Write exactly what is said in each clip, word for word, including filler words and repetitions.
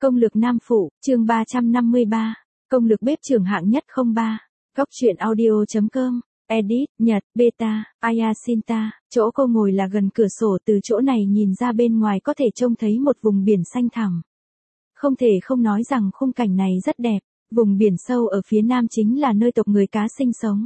Công lược nam phụ, chương ba trăm năm mươi ba. Công lược bếp trưởng hạng nhất không ba. Góc truyện audio.com. Edit, Nhật, Beta, Ayasinta. Chỗ cô ngồi là gần cửa sổ, từ chỗ này nhìn ra bên ngoài có thể trông thấy một vùng biển xanh thẳm. Không thể không nói rằng khung cảnh này rất đẹp. Vùng biển sâu ở phía nam chính là nơi tộc người cá sinh sống.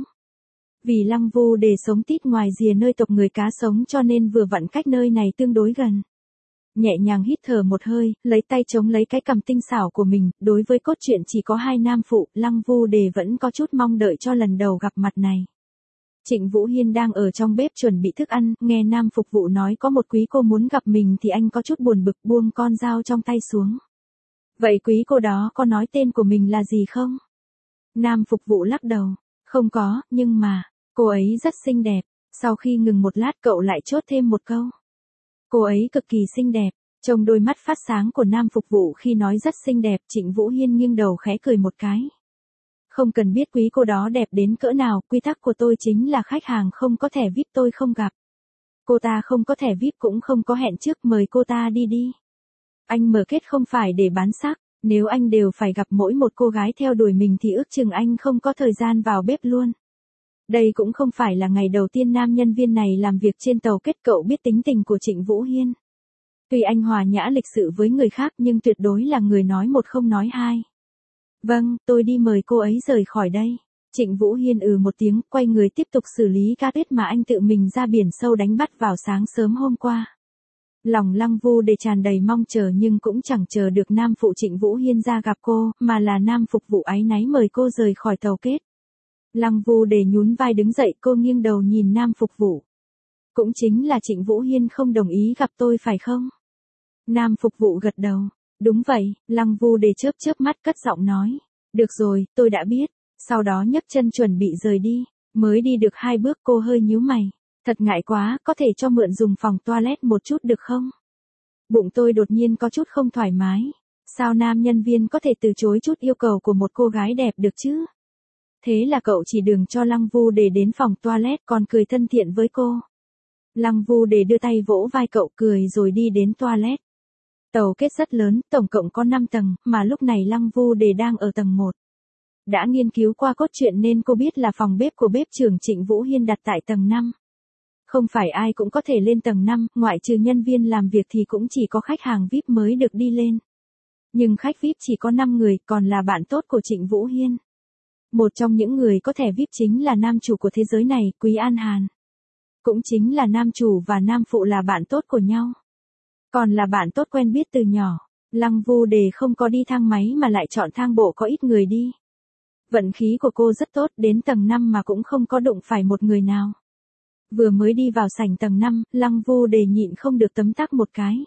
Vì Lăng Vu Đề sống tít ngoài rìa nơi tộc người cá sống cho nên vừa vặn cách nơi này tương đối gần. Nhẹ nhàng hít thở một hơi, lấy tay chống lấy cái cằm tinh xảo của mình, đối với cốt truyện chỉ có hai nam phụ, Lăng Vu Đề vẫn có chút mong đợi cho lần đầu gặp mặt này. Trịnh Vũ Hiên đang ở trong bếp chuẩn bị thức ăn, nghe nam phục vụ nói có một quý cô muốn gặp mình thì anh có chút buồn bực, buông con dao trong tay xuống. Vậy quý cô đó có nói tên của mình là gì không? Nam phục vụ lắc đầu, không có, nhưng mà, cô ấy rất xinh đẹp. Sau khi ngừng một lát cậu lại chốt thêm một câu. Cô ấy cực kỳ xinh đẹp, trông đôi mắt phát sáng của nam phục vụ khi nói rất xinh đẹp, Trịnh Vũ Hiên nghiêng đầu khẽ cười một cái. Không cần biết quý cô đó đẹp đến cỡ nào, quy tắc của tôi chính là khách hàng không có thẻ vi ai pi tôi không gặp. Cô ta không có thẻ vi ai pi cũng không có hẹn trước, mời cô ta đi đi. Anh mở kết không phải để bán xác, nếu anh đều phải gặp mỗi một cô gái theo đuổi mình thì ước chừng anh không có thời gian vào bếp luôn. Đây cũng không phải là ngày đầu tiên nam nhân viên này làm việc trên tàu kết, cậu biết tính tình của Trịnh Vũ Hiên. Tuy anh hòa nhã lịch sự với người khác nhưng tuyệt đối là người nói một không nói hai. Vâng, tôi đi mời cô ấy rời khỏi đây. Trịnh Vũ Hiên ừ một tiếng, quay người tiếp tục xử lý cá tuyết mà anh tự mình ra biển sâu đánh bắt vào sáng sớm hôm qua. Lòng Lăng Vu Đề tràn đầy mong chờ nhưng cũng chẳng chờ được nam phụ Trịnh Vũ Hiên ra gặp cô, mà là nam phục vụ áy náy mời cô rời khỏi tàu kết. Lăng Vu Đề nhún vai đứng dậy, cô nghiêng đầu nhìn nam phục vụ. Cũng chính là Trịnh Vũ Hiên không đồng ý gặp tôi phải không? Nam phục vụ gật đầu. Đúng vậy, Lăng Vu Đề chớp chớp mắt cất giọng nói. Được rồi, tôi đã biết. Sau đó nhấc chân chuẩn bị rời đi. Mới đi được hai bước cô hơi nhíu mày. Thật ngại quá, có thể cho mượn dùng phòng toilet một chút được không? Bụng tôi đột nhiên có chút không thoải mái. Sao nam nhân viên có thể từ chối chút yêu cầu của một cô gái đẹp được chứ? Thế là cậu chỉ đường cho Lăng Vu Đề đến phòng toilet còn cười thân thiện với cô. Lăng Vu Đề đưa tay vỗ vai cậu cười rồi đi đến toilet. Tàu kết rất lớn, tổng cộng có năm tầng, mà lúc này Lăng Vu Đề đang ở tầng một. Đã nghiên cứu qua cốt truyện nên cô biết là phòng bếp của bếp trưởng Trịnh Vũ Hiên đặt tại tầng năm. Không phải ai cũng có thể lên tầng năm, ngoại trừ nhân viên làm việc thì cũng chỉ có khách hàng vi ai pi mới được đi lên. Nhưng khách vi ai pi chỉ có năm người, còn là bạn tốt của Trịnh Vũ Hiên. Một trong những người có thẻ vi ai pi chính là nam chủ của thế giới này, Quý An Hàn. Cũng chính là nam chủ và nam phụ là bạn tốt của nhau. Còn là bạn tốt quen biết từ nhỏ. Lăng Vu Đề không có đi thang máy mà lại chọn thang bộ có ít người đi. Vận khí của cô rất tốt, đến tầng năm mà cũng không có đụng phải một người nào. Vừa mới đi vào sảnh tầng năm, Lăng Vu Đề nhịn không được tấm tắc một cái.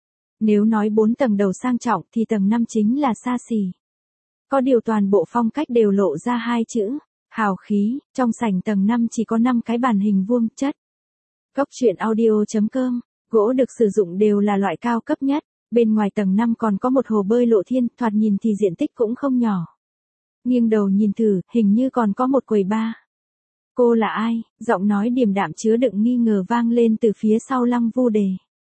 Nếu nói bốn tầng đầu sang trọng thì tầng năm chính là xa xỉ. Có điều toàn bộ phong cách đều lộ ra hai chữ, hào khí, trong sảnh tầng năm chỉ có năm cái bàn hình vuông chất. Góc truyện audio.com, gỗ được sử dụng đều là loại cao cấp nhất, bên ngoài tầng năm còn có một hồ bơi lộ thiên, thoạt nhìn thì diện tích cũng không nhỏ. Nghiêng đầu nhìn thử, hình như còn có một quầy bar. Cô là ai? Giọng nói điềm đạm chứa đựng nghi ngờ vang lên từ phía sau Lăng Vu Đề.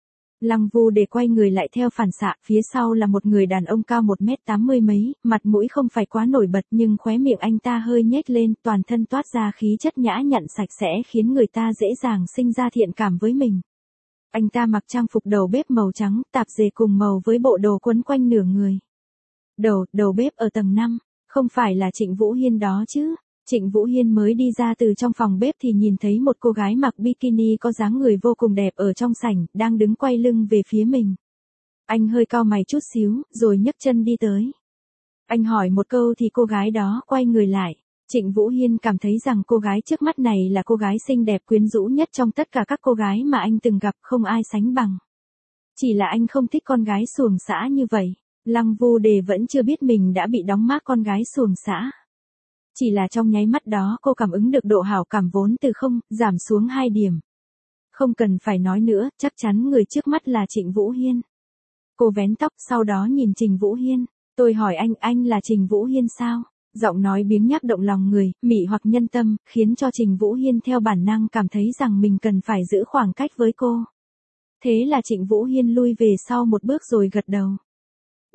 Lăng Vu Đề quay người lại theo phản xạ, phía sau là một người đàn ông cao một mét tám mươi mấy, mặt mũi không phải quá nổi bật nhưng khóe miệng anh ta hơi nhếch lên, toàn thân toát ra khí chất nhã nhặn sạch sẽ khiến người ta dễ dàng sinh ra thiện cảm với mình. Anh ta mặc trang phục đầu bếp màu trắng, tạp dề cùng màu với bộ đồ quấn quanh nửa người. Đầu, đầu bếp ở tầng năm, không phải là Trịnh Vũ Hiên đó chứ? Trịnh Vũ Hiên mới đi ra từ trong phòng bếp thì nhìn thấy một cô gái mặc bikini có dáng người vô cùng đẹp ở trong sảnh, đang đứng quay lưng về phía mình. Anh hơi cau mày chút xíu, rồi nhấc chân đi tới. Anh hỏi một câu thì cô gái đó quay người lại. Trịnh Vũ Hiên cảm thấy rằng cô gái trước mắt này là cô gái xinh đẹp quyến rũ nhất trong tất cả các cô gái mà anh từng gặp, không ai sánh bằng. Chỉ là anh không thích con gái xuồng xã như vậy. Lăng Vu Đề vẫn chưa biết mình đã bị đóng mác con gái xuồng xã. Chỉ là trong nháy mắt đó cô cảm ứng được độ hảo cảm vốn từ không, giảm xuống hai điểm. Không cần phải nói nữa, chắc chắn người trước mắt là Trịnh Vũ Hiên. Cô vén tóc, sau đó nhìn Trịnh Vũ Hiên. Tôi hỏi anh, anh là Trịnh Vũ Hiên sao? Giọng nói biếng nhác động lòng người, mị hoặc nhân tâm, khiến cho Trịnh Vũ Hiên theo bản năng cảm thấy rằng mình cần phải giữ khoảng cách với cô. Thế là Trịnh Vũ Hiên lui về sau một bước rồi gật đầu.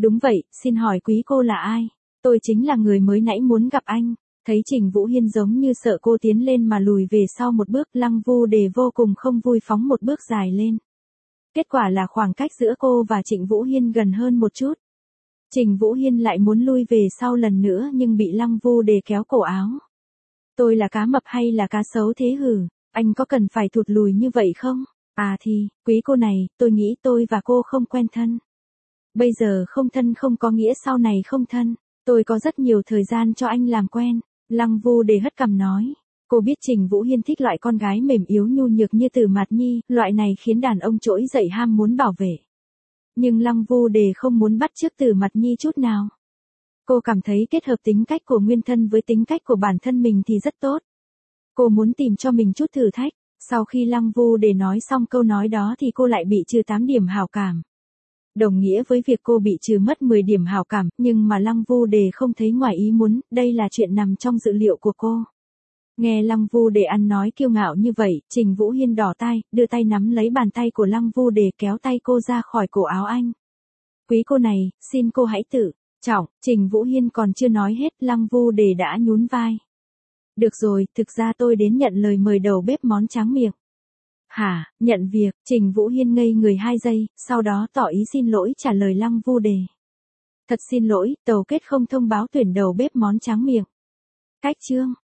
Đúng vậy, xin hỏi quý cô là ai? Tôi chính là người mới nãy muốn gặp anh. Thấy Trình Vũ Hiên giống như sợ cô tiến lên mà lùi về sau một bước, Lăng Vu Đề vô cùng không vui phóng một bước dài lên. Kết quả là khoảng cách giữa cô và Trịnh Vũ Hiên gần hơn một chút. Trình Vũ Hiên lại muốn lui về sau lần nữa nhưng bị Lăng Vu Đề kéo cổ áo. Tôi là cá mập hay là cá sấu thế hử? Anh có cần phải thụt lùi như vậy không? À thì, quý cô này, tôi nghĩ tôi và cô không quen thân. Bây giờ không thân không có nghĩa sau này không thân. Tôi có rất nhiều thời gian cho anh làm quen. Lăng Vu Đề hất cằm nói. Cô biết Trình Vũ Hiên thích loại con gái mềm yếu nhu nhược như Từ Mạt Nhi, loại này khiến đàn ông trỗi dậy ham muốn bảo vệ. Nhưng Lăng Vu Đề không muốn bắt chước Từ Mạt Nhi chút nào. Cô cảm thấy kết hợp tính cách của nguyên thân với tính cách của bản thân mình thì rất tốt. Cô muốn tìm cho mình chút thử thách. Sau khi Lăng Vu Đề nói xong câu nói đó thì cô lại bị trừ tám điểm hảo cảm. Đồng nghĩa với việc cô bị trừ mất mười điểm hảo cảm, nhưng mà Lăng Vu Đề không thấy ngoài ý muốn, đây là chuyện nằm trong dự liệu của cô. Nghe Lăng Vu Đề ăn nói kiêu ngạo như vậy, Trình Vũ Hiên đỏ tai, đưa tay nắm lấy bàn tay của Lăng Vu Đề kéo tay cô ra khỏi cổ áo anh. Quý cô này, xin cô hãy tự trọng. Trình Vũ Hiên còn chưa nói hết, Lăng Vu Đề đã nhún vai. Được rồi, thực ra tôi đến nhận lời mời đầu bếp món tráng miệng. Hả, nhận việc? Trình Vũ Hiên ngây người hai giây, sau đó tỏ ý xin lỗi trả lời Lăng Vu Đề. Thật xin lỗi, tàu kết không thông báo tuyển đầu bếp món tráng miệng. Cách chương.